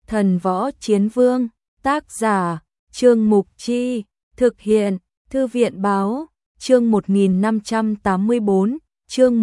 Thần Võ Chiến Vương, tác giả, Trương Mục Chi, thực hiện, Thư viện Báo, chương 1584, chương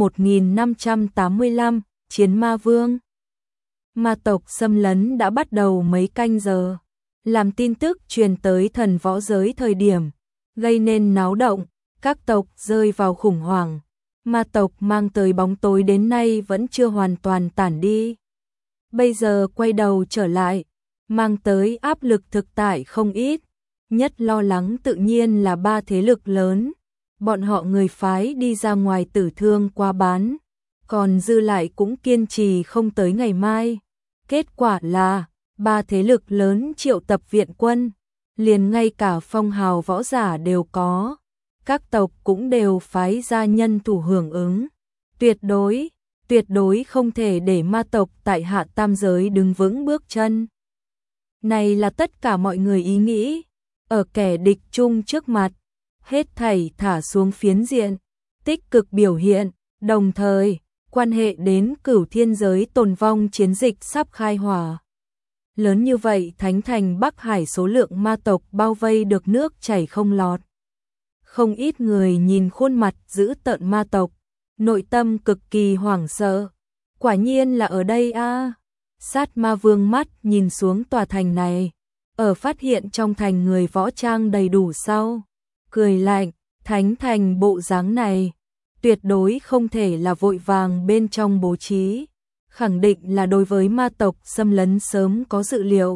1585, Chiến Ma Vương. Ma tộc xâm lấn đã bắt đầu mấy canh giờ, làm tin tức truyền tới thần võ giới thời điểm, gây nên náo động, các tộc rơi vào khủng hoảng. Ma tộc mang tới bóng tối đến nay vẫn chưa hoàn toàn tản đi. Bây giờ quay đầu trở lại, mang tới áp lực thực tại không ít. Nhất lo lắng tự nhiên là ba thế lực lớn. Bọn họ người phái đi ra ngoài tử thương qua bán, còn dư lại cũng kiên trì không tới ngày mai. Kết quả là, ba thế lực lớn triệu tập viện quân, liền ngay cả phong hào võ giả đều có. Các tộc cũng đều phái ra nhân thủ hưởng ứng. Tuyệt đối không thể để ma tộc tại Hạ Tam Giới đứng vững bước chân. Này là tất cả mọi người ý nghĩ, ở kẻ địch chung trước mặt, hết thảy thả xuống phiến diện, tích cực biểu hiện, đồng thời, quan hệ đến Cửu Thiên Giới tồn vong chiến dịch sắp khai hỏa. Lớn như vậy Thánh Thành Bắc Hải số lượng ma tộc bao vây được nước chảy không lọt. Không ít người nhìn khuôn mặt dữ tợn ma tộc, nội tâm cực kỳ hoảng sợ. Quả nhiên là ở đây a. Sát Ma Vương mắt nhìn xuống tòa thành này, ở phát hiện trong thành người võ trang đầy đủ sau, cười lạnh, Thánh Thành bộ dáng này, tuyệt đối không thể là vội vàng bên trong bố trí, khẳng định là đối với ma tộc xâm lấn sớm có dự liệu.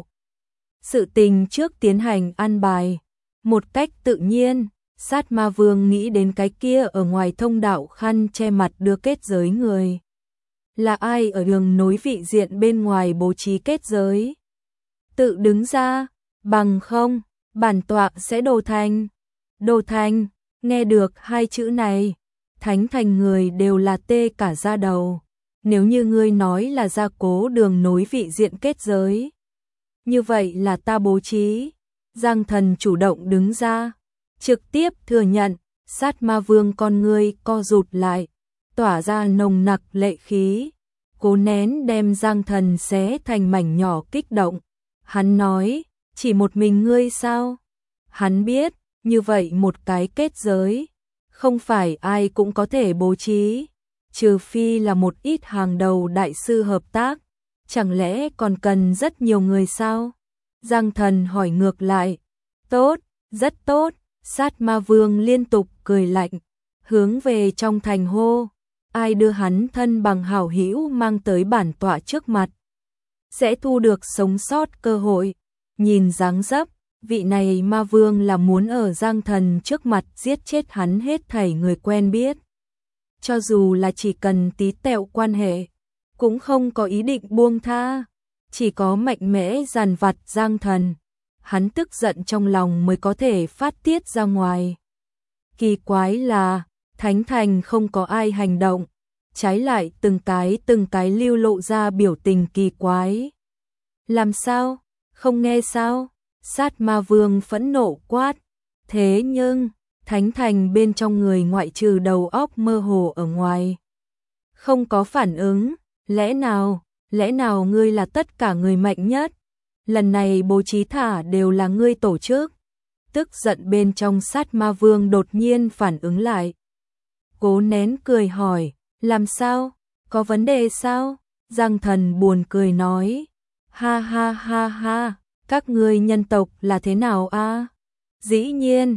Sự tình trước tiến hành an bài, một cách tự nhiên. Sát Ma Vương nghĩ đến cái kia ở ngoài thông đạo khăn che mặt đưa kết giới người. Là ai ở đường nối vị diện bên ngoài bố trí kết giới? Tự đứng ra, bằng không, bản tọa sẽ đồ thành. Đồ thành, nghe được hai chữ này, Thánh Thành người đều là tê cả da đầu. Nếu như ngươi nói là gia cố đường nối vị diện kết giới, như vậy là ta bố trí. Giang Thần chủ động đứng ra, trực tiếp thừa nhận. Sát Ma Vương con ngươi co rụt lại, tỏa ra nồng nặc lệ khí, cố nén đem Giang Thần xé thành mảnh nhỏ kích động. Hắn nói, chỉ một mình ngươi sao? Hắn biết, như vậy một cái kết giới, không phải ai cũng có thể bố trí, trừ phi là một ít hàng đầu đại sư hợp tác, chẳng lẽ còn cần rất nhiều người sao? Giang Thần hỏi ngược lại, tốt, rất tốt. Sát Ma Vương liên tục cười lạnh, hướng về trong thành hô, ai đưa hắn thân bằng hảo hữu mang tới bản tọa trước mặt, sẽ thu được sống sót cơ hội. Nhìn dáng dấp, vị này Ma Vương là muốn ở Giang Thần trước mặt giết chết hắn hết thảy người quen biết. Cho dù là chỉ cần tí tẹo quan hệ, cũng không có ý định buông tha, chỉ có mạnh mẽ dàn vặt Giang Thần. Hắn tức giận trong lòng mới có thể phát tiết ra ngoài. Kỳ quái là, Thánh Thành không có ai hành động, trái lại từng cái lưu lộ ra biểu tình kỳ quái. Làm sao? Không nghe sao? Sát Ma Vương phẫn nộ quát. Thế nhưng, Thánh Thành bên trong người ngoại trừ đầu óc mơ hồ ở ngoài, không có phản ứng. Lẽ nào ngươi là tất cả người mạnh nhất? Lần này bố trí thả đều là ngươi tổ chức. Tức giận bên trong Sát Ma Vương đột nhiên phản ứng lại. Cố nén cười hỏi, làm sao? Có vấn đề sao? Giang Thần buồn cười nói, ha ha ha ha, các ngươi nhân tộc là thế nào a? Dĩ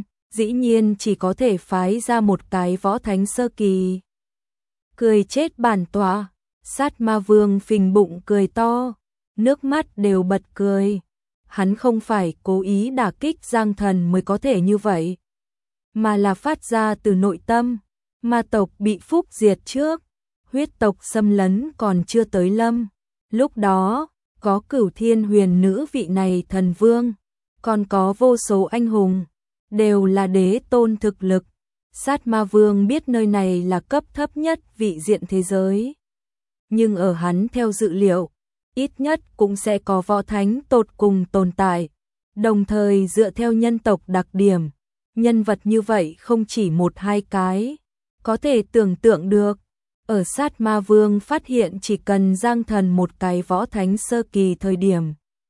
nhiên chỉ có thể phái ra một cái võ thánh sơ kỳ. Cười chết bản tọa. Sát Ma Vương phình bụng cười to, nước mắt đều bật cười. Hắn không phải cố ý đả kích Giang Thần mới có thể như vậy, mà là phát ra từ nội tâm. Ma tộc bị phúc diệt trước, huyết tộc xâm lấn còn chưa tới lâm. Lúc đó, có Cửu Thiên Huyền Nữ vị này thần vương, còn có vô số anh hùng, đều là đế tôn thực lực. Sát Ma Vương biết nơi này là cấp thấp nhất vị diện thế giới, nhưng ở hắn theo dự liệu, ít nhất cũng sẽ có võ thánh tột cùng tồn tại. Đồng thời dựa theo nhân tộc đặc điểm, nhân vật như vậy không chỉ một hai cái. Có thể tưởng tượng được, ở Sát Ma Vương phát hiện chỉ cần Giang Thần một cái võ thánh sơ kỳ thời điểm,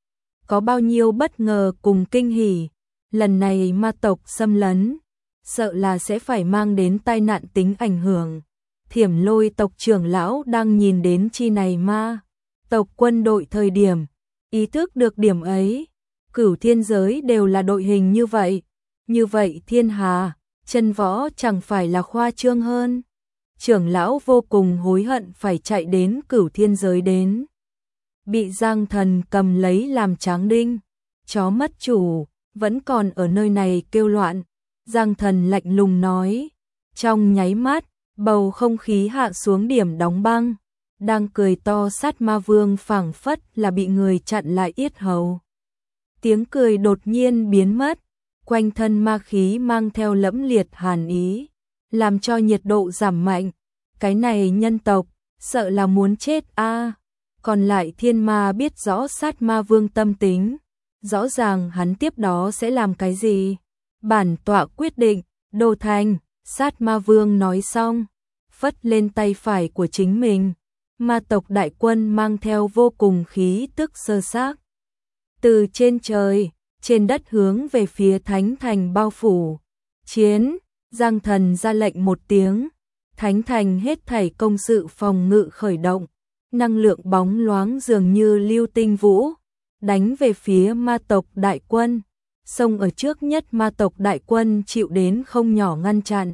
có bao nhiêu bất ngờ cùng kinh hỉ. Lần này ma tộc xâm lấn, sợ là sẽ phải mang đến tai nạn tính ảnh hưởng. Thiểm Lôi tộc trưởng lão đang nhìn đến chi này ma tộc quân đội thời điểm, ý thức được điểm ấy. Cửu thiên giới đều là đội hình như vậy. Như vậy thiên hà, chân võ chẳng phải là khoa trương hơn. Trưởng lão vô cùng hối hận phải chạy đến cửu thiên giới đến. Bị Giang Thần cầm lấy làm tráng đinh. Chó mất chủ, vẫn còn ở nơi này kêu loạn. Giang Thần lạnh lùng nói. Trong nháy mắt, bầu không khí hạ xuống điểm đóng băng. Đang cười to sát ma vương phảng phất là bị người chặn lại yết hầu. Tiếng cười đột nhiên biến mất. Quanh thân ma khí mang theo lẫm liệt hàn ý, làm cho nhiệt độ giảm mạnh. Cái này nhân tộc, sợ là muốn chết a. Còn lại thiên ma biết rõ sát ma vương tâm tính, rõ ràng hắn tiếp đó sẽ làm cái gì. Bản tọa quyết định, Đô Thành, sát ma vương nói xong, phất lên tay phải của chính mình. Ma tộc đại quân mang theo vô cùng khí tức sơ xác. Từ trên trời, trên đất hướng về phía Thánh Thành bao phủ. Chiến, Giang Thần ra lệnh một tiếng. Thánh Thành hết thảy công sự phòng ngự khởi động. Năng lượng bóng loáng dường như lưu tinh vũ. Đánh về phía ma tộc đại quân. Xông ở trước nhất ma tộc đại quân chịu đến không nhỏ ngăn chặn.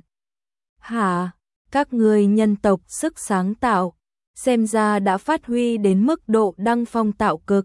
Hả, các người nhân tộc sức sáng tạo, xem ra đã phát huy đến mức độ đăng phong tạo cực.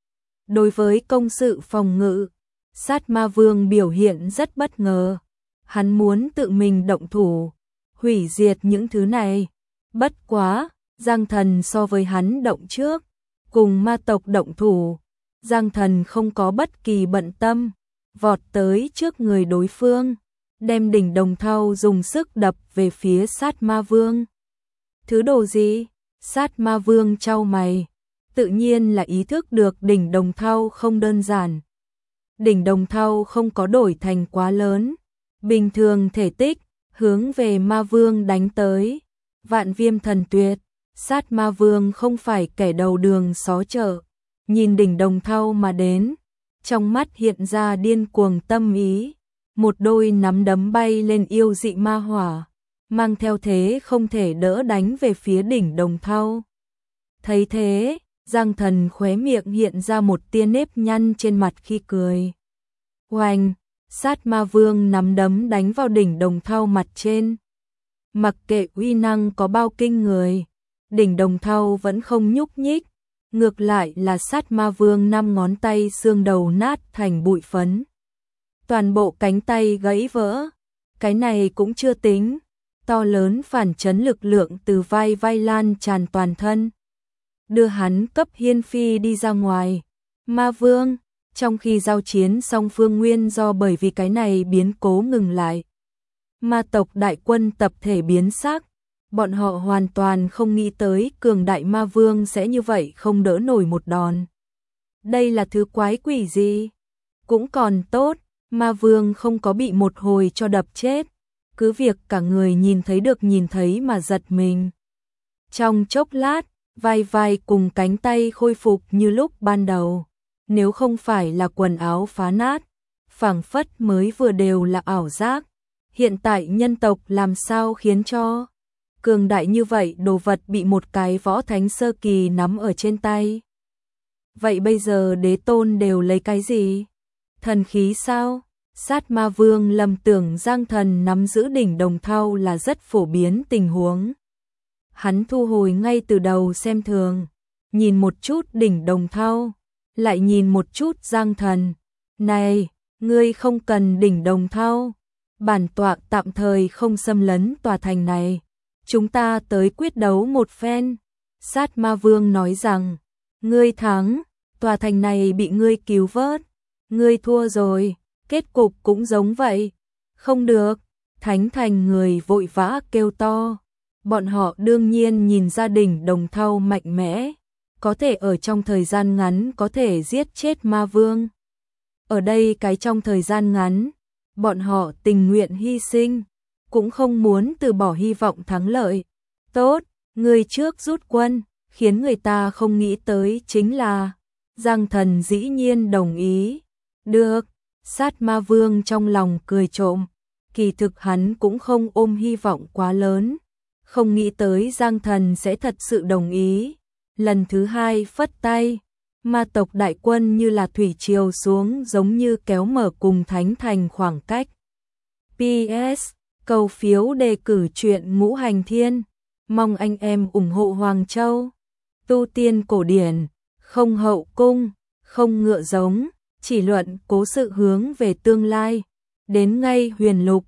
Đối với công sự phòng ngự, sát ma vương biểu hiện rất bất ngờ. Hắn muốn tự mình động thủ, hủy diệt những thứ này. Bất quá, Giang Thần so với hắn động trước, cùng ma tộc động thủ. Giang Thần không có bất kỳ bận tâm, vọt tới trước người đối phương, đem đỉnh đồng thau dùng sức đập về phía sát ma vương. Thứ đồ gì? Sát ma vương chau mày. Tự nhiên là ý thức được đỉnh đồng thau không đơn giản. Đỉnh đồng thau không có đổi thành quá lớn, bình thường thể tích, hướng về ma vương đánh tới. Vạn Viêm Thần Tuyệt, sát ma vương không phải kẻ đầu đường xó chợ, nhìn đỉnh đồng thau mà đến, trong mắt hiện ra điên cuồng tâm ý. Một đôi nắm đấm bay lên yêu dị ma hỏa, mang theo thế không thể đỡ đánh về phía đỉnh đồng thau. Thấy thế, Giang Thần khóe miệng hiện ra một tia nếp nhăn trên mặt khi cười. Oanh, sát ma vương nắm đấm đánh vào đỉnh đồng thau mặt trên. Mặc kệ uy năng có bao kinh người, đỉnh đồng thau vẫn không nhúc nhích. Ngược lại là sát ma vương 5 ngón tay xương đầu nát thành bụi phấn. Toàn bộ cánh tay gãy vỡ. Cái này cũng chưa tính. To lớn phản chấn lực lượng từ vai lan tràn toàn thân, đưa hắn cấp hiên phi đi ra ngoài. Ma vương, trong khi giao chiến song phương nguyên do bởi vì cái này biến cố ngừng lại. Ma tộc đại quân tập thể biến sắc. Bọn họ hoàn toàn không nghĩ tới cường đại ma vương sẽ như vậy không đỡ nổi một đòn. Đây là thứ quái quỷ gì? Cũng còn tốt, ma vương không có bị một hồi cho đập chết. Cứ việc cả người nhìn thấy mà giật mình. Trong chốc lát, vai cùng cánh tay khôi phục như lúc ban đầu. Nếu không phải là quần áo phá nát, phảng phất mới vừa đều là ảo giác. Hiện tại nhân tộc làm sao khiến cho cường đại như vậy đồ vật bị một cái võ thánh sơ kỳ nắm ở trên tay. Vậy bây giờ đế tôn đều lấy cái gì? Thần khí sao? Sát ma vương lầm tưởng Giang Thần nắm giữ đỉnh đồng thau là rất phổ biến tình huống. Hắn thu hồi ngay từ đầu xem thường, nhìn một chút đỉnh đồng thau, lại nhìn một chút Giang Thần. Này, ngươi không cần đỉnh đồng thau, bản tọa tạm thời không xâm lấn tòa thành này. Chúng ta tới quyết đấu một phen. Sát ma vương nói rằng, ngươi thắng, tòa thành này bị ngươi cứu vớt. Ngươi thua rồi, kết cục cũng giống vậy. Không được, Thánh Thành người vội vã kêu to. Bọn họ đương nhiên nhìn gia đình đồng thau mạnh mẽ, có thể ở trong thời gian ngắn có thể giết chết ma vương. Ở đây cái trong thời gian ngắn, bọn họ tình nguyện hy sinh, cũng không muốn từ bỏ hy vọng thắng lợi. Tốt, người trước rút quân, khiến người ta không nghĩ tới chính là Giang Thần dĩ nhiên đồng ý. Được, Sát Ma Vương trong lòng cười trộm, kỳ thực hắn cũng không ôm hy vọng quá lớn, không nghĩ tới Giang Thần sẽ thật sự đồng ý. Lần thứ hai phất tay, ma tộc đại quân như là thủy triều xuống, giống như kéo mở cùng Thánh Thành khoảng cách. PS, cầu phiếu đề cử truyện Ngũ Hành Thiên, mong anh em ủng hộ Hoàng Châu. Tu tiên cổ điển, không hậu cung, không ngựa giống, chỉ luận cố sự hướng về tương lai. Đến ngay huyền lục,